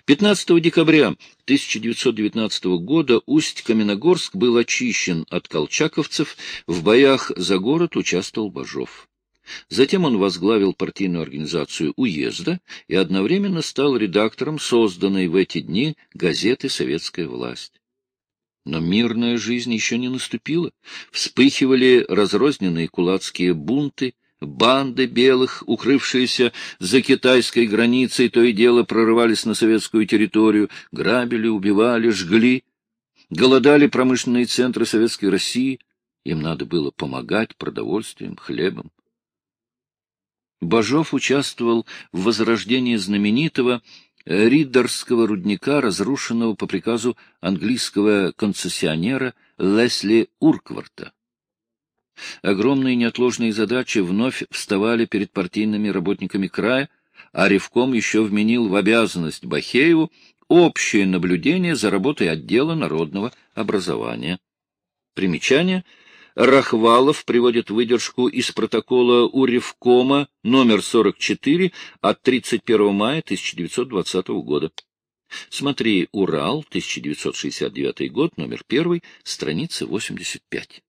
15 декабря 1919 года Усть-Каменогорск был очищен от колчаковцев, в боях за город участвовал Бажов. Затем он возглавил партийную организацию уезда и одновременно стал редактором созданной в эти дни газеты «Советская власть». Но мирная жизнь еще не наступила. Вспыхивали разрозненные кулацкие бунты, банды белых, укрывшиеся за китайской границей, то и дело прорывались на советскую территорию, грабили, убивали, жгли. Голодали промышленные центры Советской России. Им надо было помогать продовольствием, хлебом. Бажов участвовал в возрождении знаменитого Риддерского рудника, разрушенного по приказу английского концессионера Лесли Уркварта. Огромные неотложные задачи вновь вставали перед партийными работниками края, а Ревком еще вменил в обязанность Бахееву общее наблюдение за работой отдела народного образования. Примечание. Рахвалов приводит выдержку из протокола УРевкома номер 44 от 31 мая 1920 года. Смотри «Урал», 1969 год, номер 1, страница 85.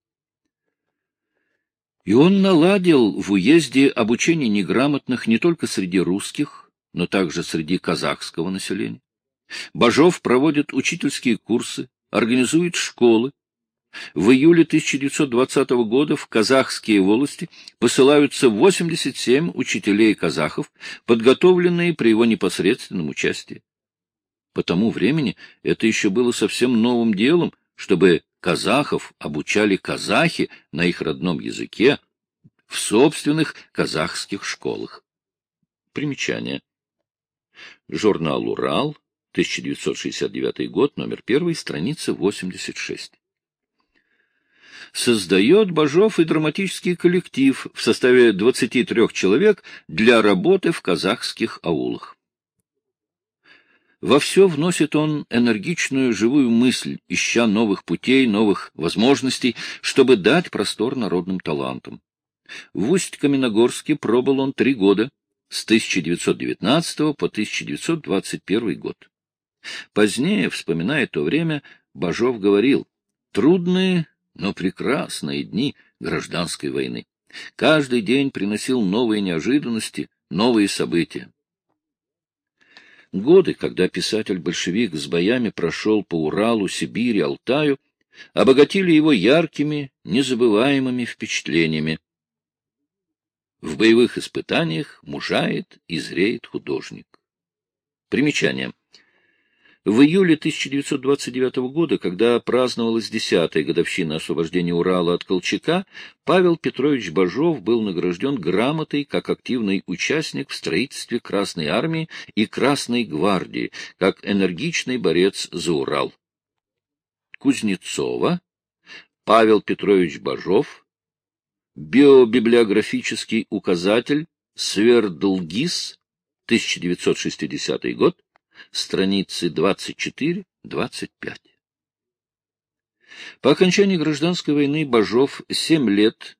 И он наладил в уезде обучение неграмотных не только среди русских, но также среди казахского населения. Бажов проводит учительские курсы, организует школы. В июле 1920 года в казахские волости посылаются 87 учителей-казахов, подготовленные при его непосредственном участии. По тому времени это еще было совсем новым делом, чтобы казахов обучали казахи на их родном языке в собственных казахских школах. Примечание. Журнал «Урал», 1969 год, номер 1, страница 86. Создает Бажов и драматический коллектив в составе 23 человек для работы в казахских аулах. Во все вносит он энергичную живую мысль, ища новых путей, новых возможностей, чтобы дать простор народным талантам. В Усть-Каменогорске пробыл он 3 года, с 1919 по 1921 год. Позднее, вспоминая то время, Бажов говорил: «Трудные, но прекрасные дни гражданской войны. Каждый день приносил новые неожиданности, новые события». Годы, когда писатель-большевик с боями прошел по Уралу, Сибири, Алтаю, обогатили его яркими, незабываемыми впечатлениями. В боевых испытаниях мужает и зреет художник. Примечание. В июле 1929 года, когда праздновалась 10-я годовщина освобождения Урала от Колчака, Павел Петрович Бажов был награжден грамотой как активный участник в строительстве Красной армии и Красной гвардии, как энергичный борец за Урал. Кузнецова, Павел Петрович Бажов, биобиблиографический указатель Свердлгис, 1960 год, страницы 24-25. По окончании гражданской войны Бажов 7 лет,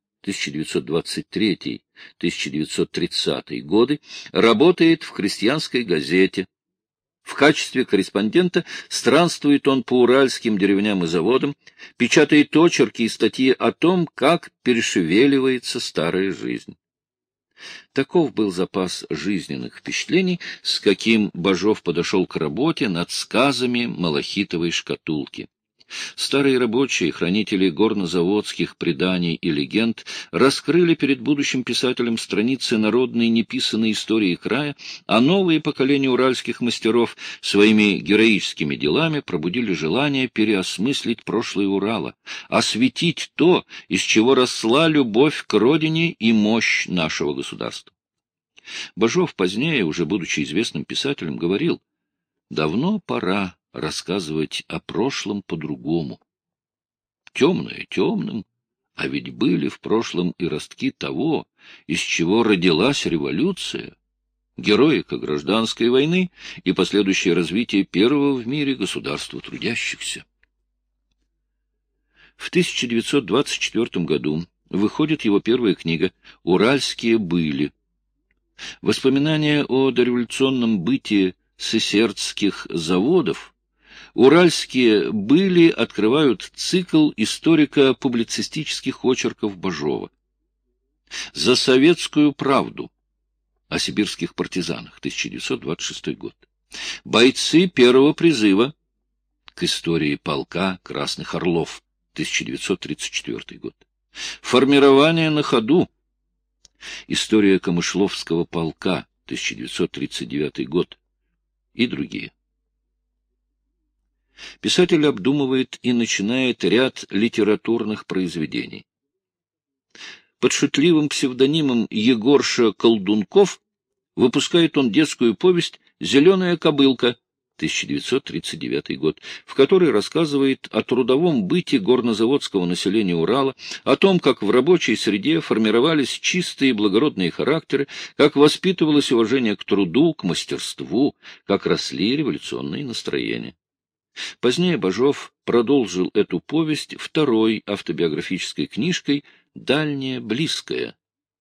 1923-1930 годы, работает в крестьянской газете. В качестве корреспондента странствует он по уральским деревням и заводам, печатает очерки и статьи о том, как перешевеливается старая жизнь. Таков был запас жизненных впечатлений, с каким Бажов подошел к работе над сказами малахитовой шкатулки. Старые рабочие, хранители горнозаводских преданий и легенд, раскрыли перед будущим писателем страницы народной неписанной истории края, а новые поколения уральских мастеров своими героическими делами пробудили желание переосмыслить прошлое Урала, осветить то, из чего росла любовь к родине и мощь нашего государства. Бажов позднее, уже будучи известным писателем, говорил: «Давно пора рассказывать о прошлом по-другому. Темное темным, а ведь были в прошлом и ростки того, из чего родилась революция, героика гражданской войны и последующее развитие первого в мире государства трудящихся». В 1924 году выходит его первая книга «Уральские были». Воспоминания о дореволюционном бытии сысердских заводов уральские были открывают цикл историко-публицистических очерков Бажова. «За советскую правду» о сибирских партизанах, 1926 год. «Бойцы первого призыва» к истории полка Красных Орлов, 1934 год. «Формирование на ходу» история Камышловского полка, 1939 год, и другие. Писатель обдумывает и начинает ряд литературных произведений. Под шутливым псевдонимом Егорша Колдунков выпускает он детскую повесть «Зеленая кобылка», 1939 год, в которой рассказывает о трудовом быте горнозаводского населения Урала, о том, как в рабочей среде формировались чистые благородные характеры, как воспитывалось уважение к труду, к мастерству, как росли революционные настроения. Позднее Бажов продолжил эту повесть второй автобиографической книжкой «Дальнее близкое»,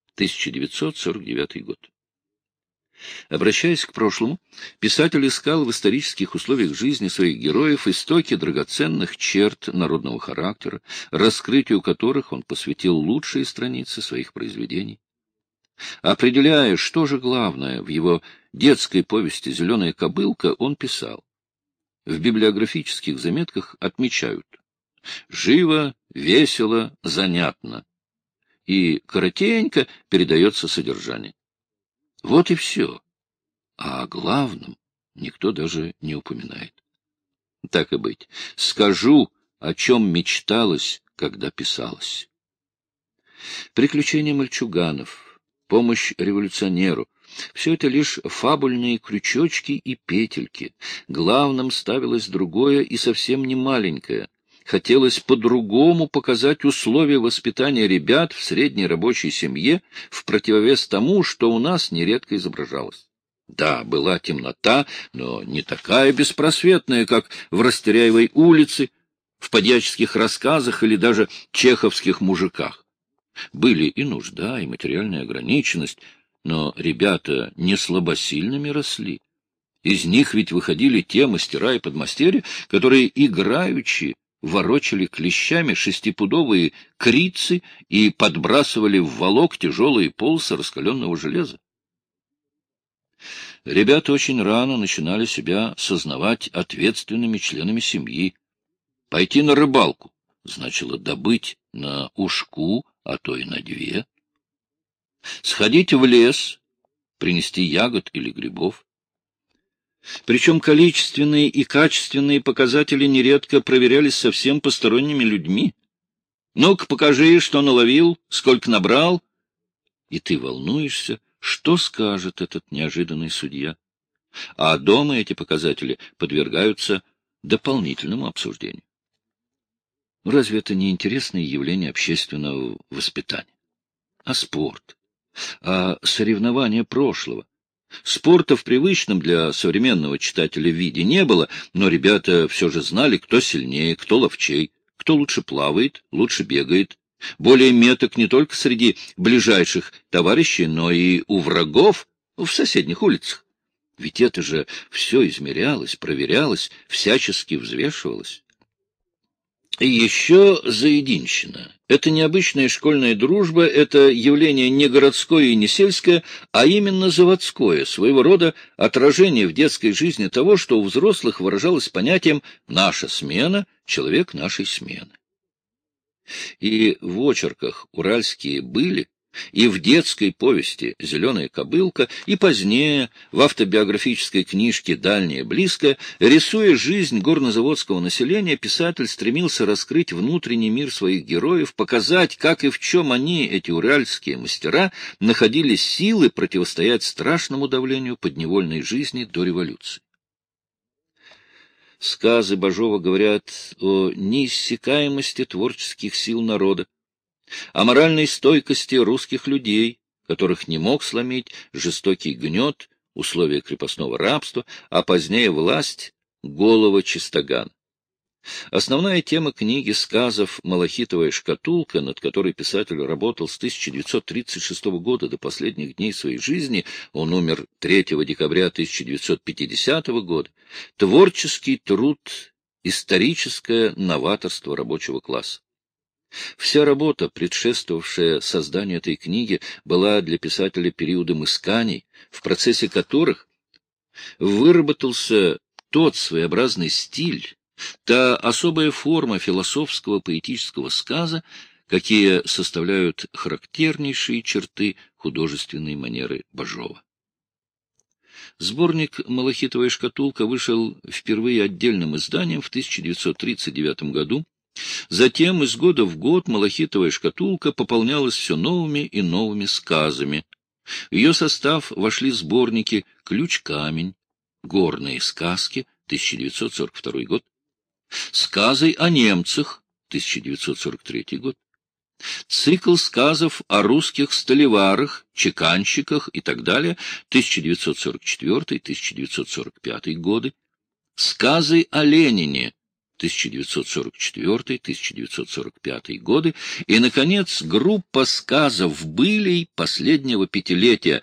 1949 год. Обращаясь к прошлому, писатель искал в исторических условиях жизни своих героев истоки драгоценных черт народного характера, раскрытию которых он посвятил лучшие страницы своих произведений. Определяя, что же главное в его детской повести «Зеленая кобылка», он писал. В библиографических заметках отмечают: живо, весело, занятно. И коротенько передается содержание. Вот и все. А о главном никто даже не упоминает. Так и быть. Скажу, о чем мечталось, когда писалось. Приключения мальчуганов, помощь революционеру — все это лишь фабульные крючочки и петельки. Главным ставилось другое и совсем не маленькое. Хотелось по-другому показать условия воспитания ребят в средней рабочей семье в противовес тому, что у нас нередко изображалось. Да, была темнота, но не такая беспросветная, как в Растеряевой улице, в подьяческих рассказах или даже чеховских мужиках. Были и нужда, и материальная ограниченность, но ребята не слабосильными росли. Из них ведь выходили те мастера и подмастерья, которые играючи ворочали клещами шестипудовые крицы и подбрасывали в волок тяжелые полосы раскаленного железа. Ребята очень рано начинали себя сознавать ответственными членами семьи. Пойти на рыбалку значило добыть на ушку, а то и на две. Сходить в лес, принести ягод или грибов. Причем количественные и качественные показатели нередко проверялись совсем посторонними людьми. Ну-ка, покажи, что наловил, сколько набрал. И ты волнуешься, что скажет этот неожиданный судья. А дома эти показатели подвергаются дополнительному обсуждению. Разве это не интересное явление общественного воспитания? А спорт? А соревнования прошлого? Спорта в привычном для современного читателя виде не было, но ребята все же знали, кто сильнее, кто ловчей, кто лучше плавает, лучше бегает, более меток не только среди ближайших товарищей, но и у врагов в соседних улицах. Ведь это же все измерялось, проверялось, всячески взвешивалось. И еще заединщина. Это необычная школьная дружба, это явление не городское и не сельское, а именно заводское, своего рода отражение в детской жизни того, что у взрослых выражалось понятием «наша смена», «человек нашей смены». И в очерках уральские были, и в детской повести «Зеленая кобылка», и позднее в автобиографической книжке «Дальнее близкое», рисуя жизнь горнозаводского населения, писатель стремился раскрыть внутренний мир своих героев, показать, как и в чем они, эти уральские мастера, находили силы противостоять страшному давлению подневольной жизни до революции. Сказы Бажова говорят о неиссякаемости творческих сил народа, о моральной стойкости русских людей, которых не мог сломить жестокий гнет, условия крепостного рабства, а позднее власть голого чистогана. Основная тема книги сказов «Малахитовая шкатулка», над которой писатель работал с 1936 года до последних дней своей жизни, он умер 3 декабря 1950 года, творческий труд, историческое новаторство рабочего класса. Вся работа, предшествовавшая созданию этой книги, была для писателя периодом исканий, в процессе которых выработался тот своеобразный стиль, та особая форма философского поэтического сказа, какие составляют характернейшие черты художественной манеры Бажова. Сборник «Малахитовая шкатулка» вышел впервые отдельным изданием в 1939 году. Затем из года в год «Малахитовая шкатулка» пополнялась все новыми и новыми сказами. В ее состав вошли сборники «Ключ-камень», «Горные сказки», 1942 год, «Сказы о немцах», 1943 год, цикл сказов о русских столеварах, чеканщиках и так далее, 1944-1945 годы, сказы о Ленине, 1944-1945 годы, и, наконец, группа сказов былей последнего пятилетия,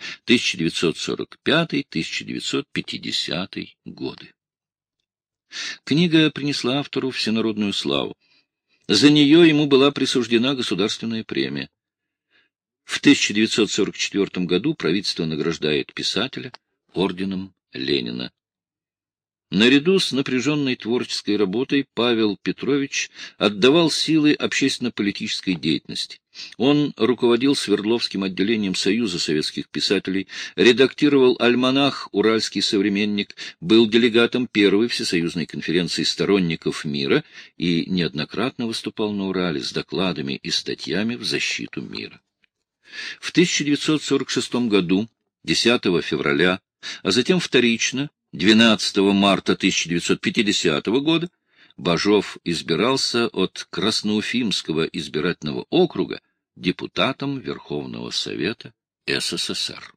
1945-1950 годы. Книга принесла автору всенародную славу. За нее ему была присуждена государственная премия. В 1944 году правительство награждает писателя орденом Ленина. Наряду с напряженной творческой работой Павел Петрович отдавал силы общественно-политической деятельности. Он руководил Свердловским отделением Союза советских писателей, редактировал альманах «Уральский современник», был делегатом Первой всесоюзной конференции сторонников мира и неоднократно выступал на Урале с докладами и статьями в защиту мира. В 1946 году, 10 февраля, а затем вторично, 12 марта 1950 года, Бажов избирался от Красноуфимского избирательного округа депутатом Верховного Совета СССР.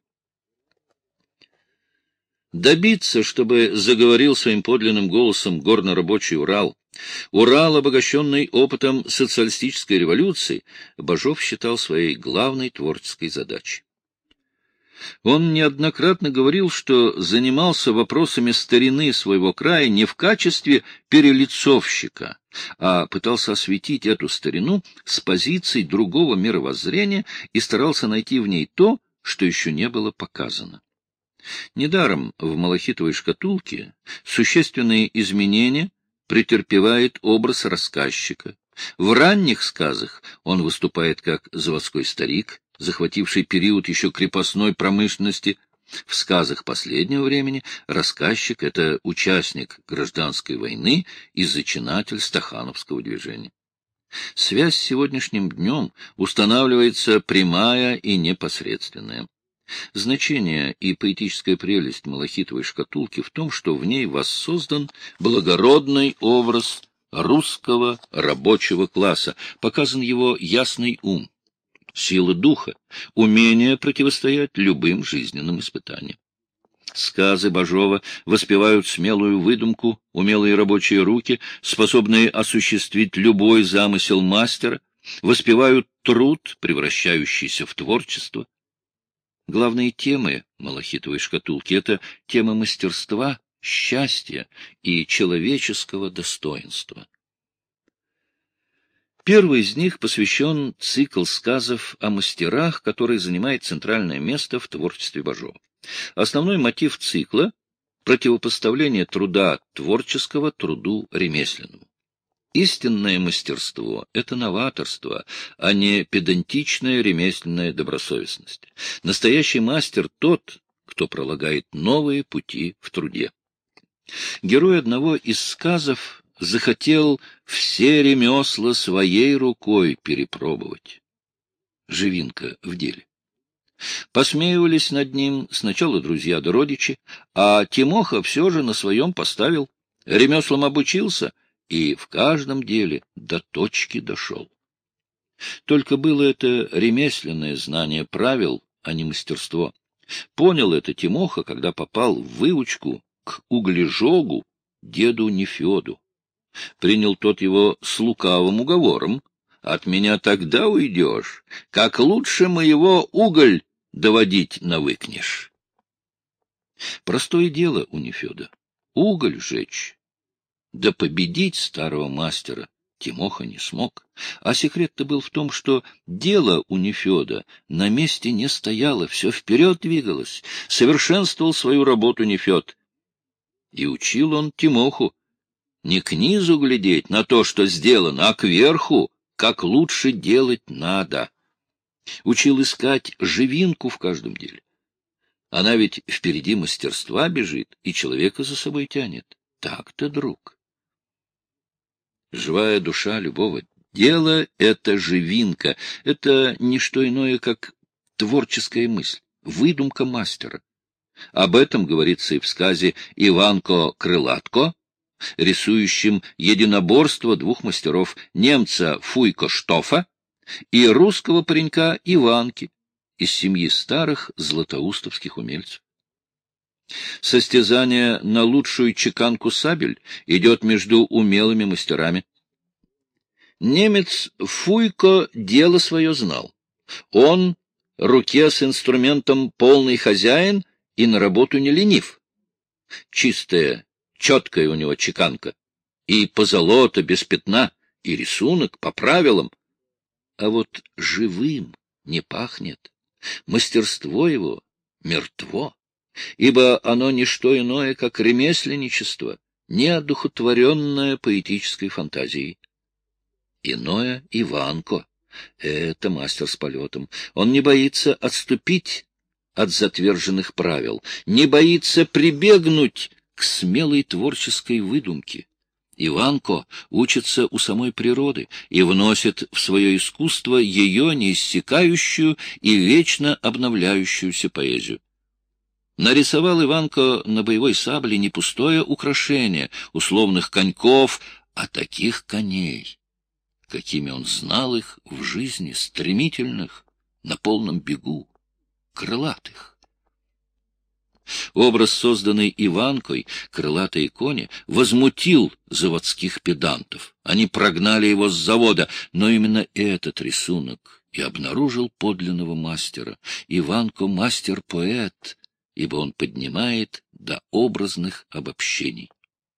Добиться, чтобы заговорил своим подлинным голосом горно-рабочий Урал, Урал, обогащенный опытом социалистической революции, Бажов считал своей главной творческой задачей. Он неоднократно говорил, что занимался вопросами старины своего края не в качестве перелицовщика, а пытался осветить эту старину с позиций другого мировоззрения и старался найти в ней то, что еще не было показано. Недаром в «Малахитовой шкатулке» существенные изменения претерпевает образ рассказчика. В ранних сказах он выступает как заводской старик, захвативший период еще крепостной промышленности. В сказах последнего времени рассказчик — это участник гражданской войны и зачинатель стахановского движения. Связь с сегодняшним днем устанавливается прямая и непосредственная. Значение и поэтическая прелесть «Малахитовой шкатулки» в том, что в ней воссоздан благородный образ русского рабочего класса, показан его ясный ум, сила духа, умение противостоять любым жизненным испытаниям. Сказы Бажова воспевают смелую выдумку, умелые рабочие руки, способные осуществить любой замысел мастера, воспевают труд, превращающийся в творчество. Главные темы «Малахитовой шкатулки» — это тема мастерства, счастья и человеческого достоинства. Первый из них посвящен цикл сказов о мастерах, который занимает центральное место в творчестве Бажова. Основной мотив цикла — противопоставление труда творческого труду ремесленному. Истинное мастерство — это новаторство, а не педантичная ремесленная добросовестность. Настоящий мастер — тот, кто пролагает новые пути в труде. Герой одного из сказов захотел все ремесла своей рукой перепробовать. Живинка в деле. Посмеивались над ним сначала друзья да родичи, а Тимоха все же на своем поставил, ремеслам обучился и в каждом деле до точки дошел. Только было это ремесленное знание правил, а не мастерство. Понял это Тимоха, когда попал в выучку к углежогу деду Нефеду. Принял тот его с лукавым уговором: от меня тогда уйдешь, как лучше моего уголь доводить навыкнешь. Простое дело у Нефеда — уголь жечь. Да победить старого мастера Тимоха не смог. А секрет-то был в том, что дело у Нефеда на месте не стояло, все вперед двигалось, совершенствовал свою работу Нефед. И учил он Тимоху не к низу глядеть на то, что сделано, а кверху, как лучше делать надо. Учил искать живинку в каждом деле. Она ведь впереди мастерства бежит и человека за собой тянет. Так-то, друг. Живая душа любого дела — это живинка, это не что иное, как творческая мысль, выдумка мастера. Об этом говорится и в сказе Иванко Крылатко, рисующем единоборство двух мастеров, немца Фуйко Штофа и русского паренька Иванки из семьи старых златоустовских умельцев. Состязание на лучшую чеканку сабель идет между умелыми мастерами. Немец Фуйко дело свое знал. Он руке с инструментом полный хозяин и на работу не ленив. Чистая, четкая у него чеканка, и позолота без пятна, и рисунок по правилам. А вот живым не пахнет. Мастерство его мертво, ибо оно не что иное, как ремесленничество, неодухотворенное поэтической фантазией. Иное Иванко — это мастер с полетом. Он не боится отступить от затверженных правил, не боится прибегнуть к смелой творческой выдумке. Иванко учится у самой природы и вносит в свое искусство ее неиссякающую и вечно обновляющуюся поэзию. Нарисовал Иванко на боевой сабле не пустое украшение условных коньков, а таких коней, какими он знал их в жизни, стремительных, на полном бегу, крылатых. Образ, созданный Иванкой, крылатые кони, возмутил заводских педантов. Они прогнали его с завода, но именно этот рисунок и обнаружил подлинного мастера. Иванко — мастер-поэт, ибо он поднимает до образных обобщений.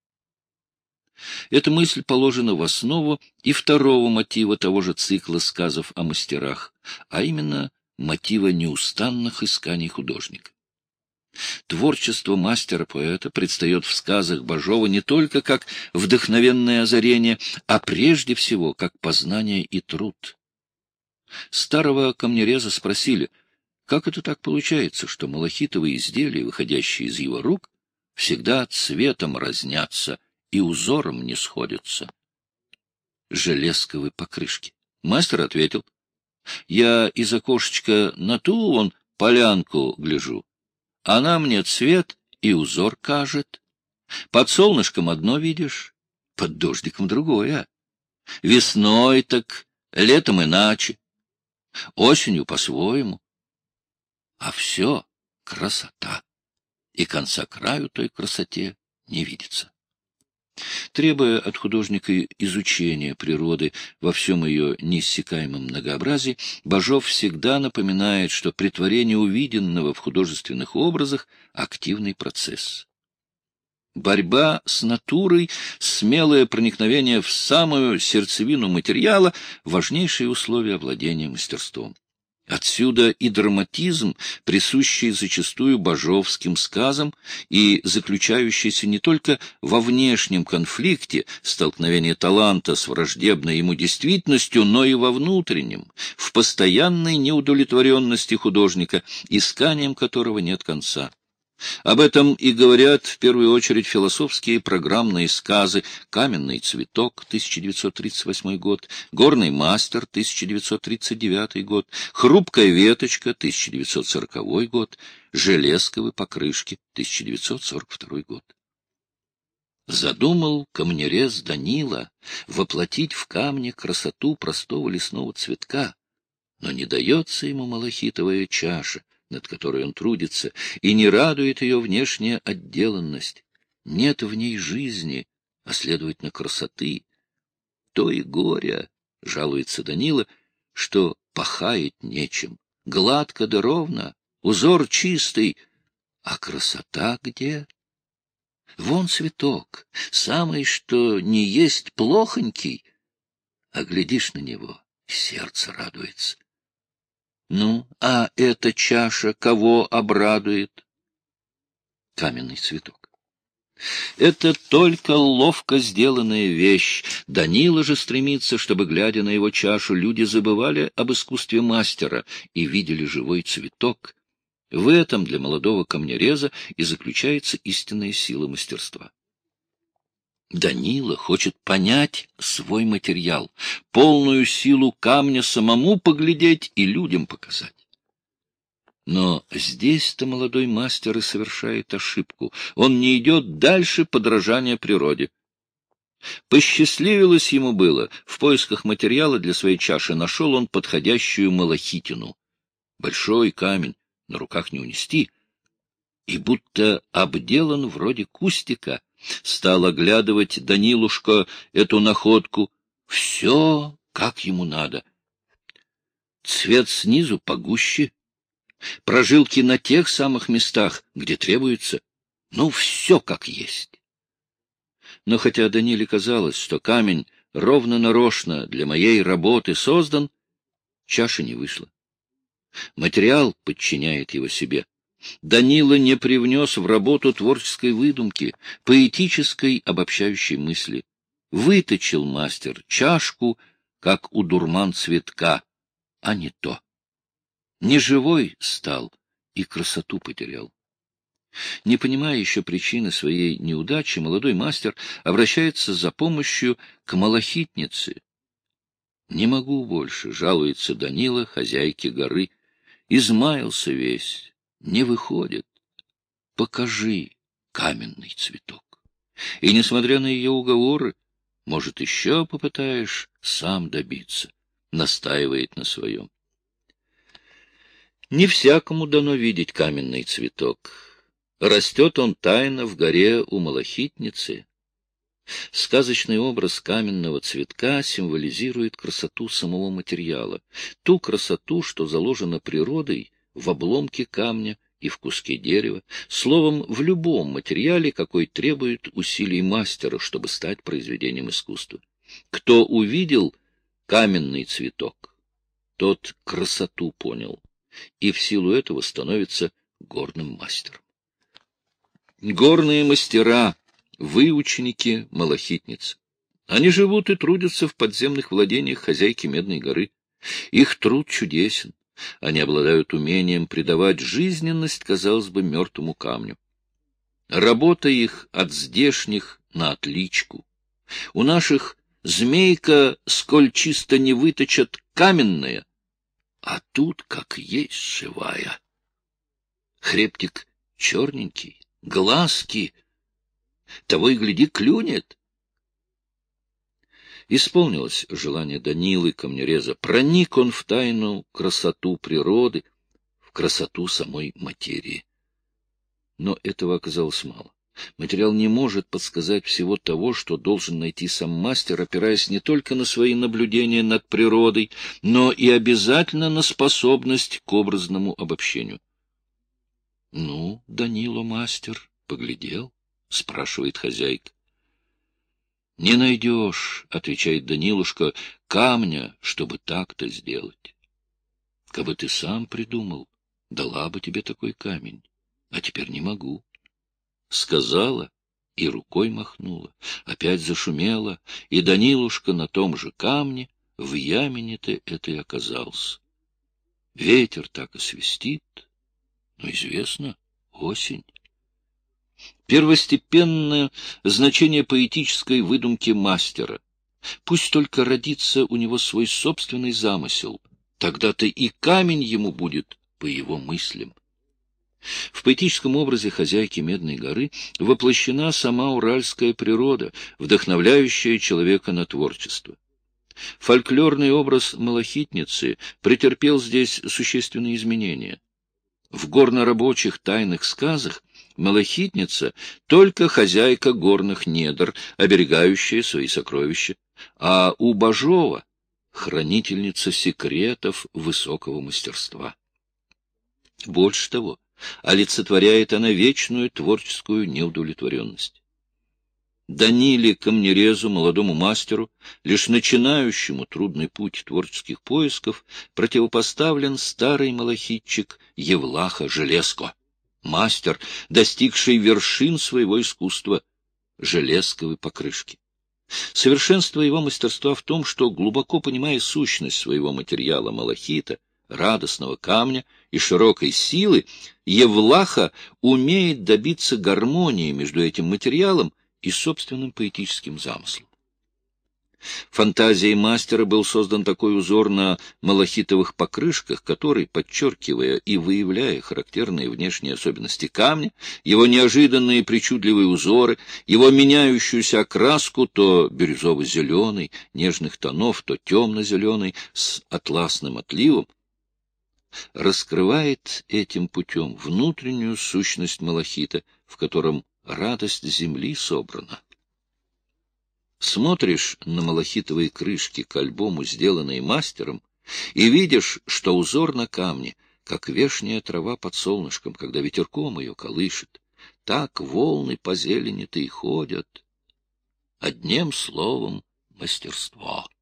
Эта мысль положена в основу и второго мотива того же цикла сказов о мастерах, а именно мотива неустанных исканий художника. Творчество мастера-поэта предстает в сказах Бажова не только как вдохновенное озарение, а прежде всего как познание и труд. Старого камнереза спросили, как это так получается, что малахитовые изделия, выходящие из его рук, всегда цветом разнятся и узором не сходятся. Железковые покрышки. Мастер ответил: я из окошечка на ту вон полянку гляжу. Она мне цвет и узор кажет. Под солнышком одно видишь, под дождиком другое. Весной так, летом иначе, осенью по-своему. А все красота, и конца краю той красоте не видится. Требуя от художника изучения природы во всем ее неиссякаемом многообразии, Бажов всегда напоминает, что претворение увиденного в художественных образах — активный процесс. Борьба с натурой, смелое проникновение в самую сердцевину материала — важнейшие условия овладения мастерством. Отсюда и драматизм, присущий зачастую бажовским сказам и заключающийся не только во внешнем конфликте, столкновении таланта с враждебной ему действительностью, но и во внутреннем, в постоянной неудовлетворенности художника, исканием которого нет конца. Об этом и говорят в первую очередь философские программные сказы «Каменный цветок» 1938 год, «Горный мастер» 1939 год, «Хрупкая веточка» 1940 год, «Железковые покрышки» 1942 год. Задумал камнерез Данила воплотить в камне красоту простого лесного цветка, но не дается ему малахитовая чаша, над которой он трудится, и не радует ее внешняя отделанность. Нет в ней жизни, а, следовательно, красоты, то и горя, жалуется Данила, что пахает нечем. Гладко да ровно, узор чистый, а красота где? Вон цветок, самый что не есть плохонький, а глядишь на него, сердце радуется. Ну, а эта чаша кого обрадует? Каменный цветок. Это только ловко сделанная вещь. Данила же стремится, чтобы, глядя на его чашу, люди забывали об искусстве мастера и видели живой цветок. В этом для молодого камнереза и заключается истинная сила мастерства. Данила хочет понять свой материал, полную силу камня самому поглядеть и людям показать. Но здесь-то молодой мастер и совершает ошибку. Он не идет дальше подражания природе. Посчастливилось ему было. В поисках материала для своей чаши нашел он подходящую малахитину. Большой камень, на руках не унести. И будто обделан вроде кустика. Стал оглядывать Данилушка эту находку. Все, как ему надо. Цвет снизу погуще. Прожилки на тех самых местах, где требуется. Ну, все как есть. Но хотя Даниле казалось, что камень ровно нарочно для моей работы создан, чаша не вышла. Материал подчиняет его себе. Данила не привнес в работу творческой выдумки, поэтической обобщающей мысли. Выточил мастер чашку, как у дурман цветка, а не то. Неживой стал и красоту потерял. Не понимая еще причины своей неудачи, молодой мастер обращается за помощью к малахитнице. «Не могу больше», — жалуется Данила, хозяйке горы. «Измаялся весь, не выходит. Покажи каменный цветок». И, несмотря на ее уговоры, может, еще попытаешь сам добиться, настаивает на своем. Не всякому дано видеть каменный цветок. Растет он тайно в горе у малахитницы. Сказочный образ каменного цветка символизирует красоту самого материала, ту красоту, что заложена природой в обломке камня и в куске дерева, словом, в любом материале, какой требует усилий мастера, чтобы стать произведением искусства. Кто увидел каменный цветок, тот красоту понял, и в силу этого становится горным мастером. Горные мастера — выученики малахитниц. Они живут и трудятся в подземных владениях хозяйки Медной горы. Их труд чудесен. Они обладают умением придавать жизненность, казалось бы, мертвому камню. Работа их от здешних на отличку. У наших змейка, сколь чисто не выточат, каменная, а тут как есть живая. Хребтик черненький, глазки, того и гляди, клюнет. Исполнилось желание Данилы камнереза. Проник он в тайну красоту природы, в красоту самой материи. Но этого оказалось мало. Материал не может подсказать всего того, что должен найти сам мастер, опираясь не только на свои наблюдения над природой, но и обязательно на способность к образному обобщению. — Ну, Данила, мастер, поглядел? — спрашивает хозяйка. — Не найдешь, — отвечает Данилушка, — камня, чтобы так-то сделать. Кабы ты сам придумал, дала бы тебе такой камень, а теперь не могу. Сказала и рукой махнула, опять зашумела, и Данилушка на том же камне в ямине-то это и оказался. Ветер так и свистит, но известно, осень. Первостепенное значение поэтической выдумки мастера. Пусть только родится у него свой собственный замысел, тогда-то и камень ему будет по его мыслям. В поэтическом образе хозяйки Медной горы воплощена сама уральская природа, вдохновляющая человека на творчество. Фольклорный образ малахитницы претерпел здесь существенные изменения. В горно-рабочих тайных сказах Малахитница — только хозяйка горных недр, оберегающая свои сокровища, а у Бажова — хранительница секретов высокого мастерства. Больше того, олицетворяет она вечную творческую неудовлетворенность. Даниле Камнерезу, молодому мастеру, лишь начинающему трудный путь творческих поисков, противопоставлен старый малахитчик Евлаха Железко, мастер, достигший вершин своего искусства — железковой покрышки. Совершенство его мастерства в том, что, глубоко понимая сущность своего материала малахита, радостного камня и широкой силы, Евлаха умеет добиться гармонии между этим материалом и собственным поэтическим замыслом. Фантазией мастера был создан такой узор на малахитовых покрышках, который, подчеркивая и выявляя характерные внешние особенности камня, его неожиданные причудливые узоры, его меняющуюся окраску, то бирюзово-зеленый, нежных тонов, то темно-зеленый, с атласным отливом, раскрывает этим путем внутреннюю сущность малахита, в котором радость земли собрана. Смотришь на малахитовые крышки к альбому, сделанные мастером, и видишь, что узор на камне, как вешняя трава под солнышком, когда ветерком ее колышет, так волны по зелени-то и ходят. Одним словом, мастерство.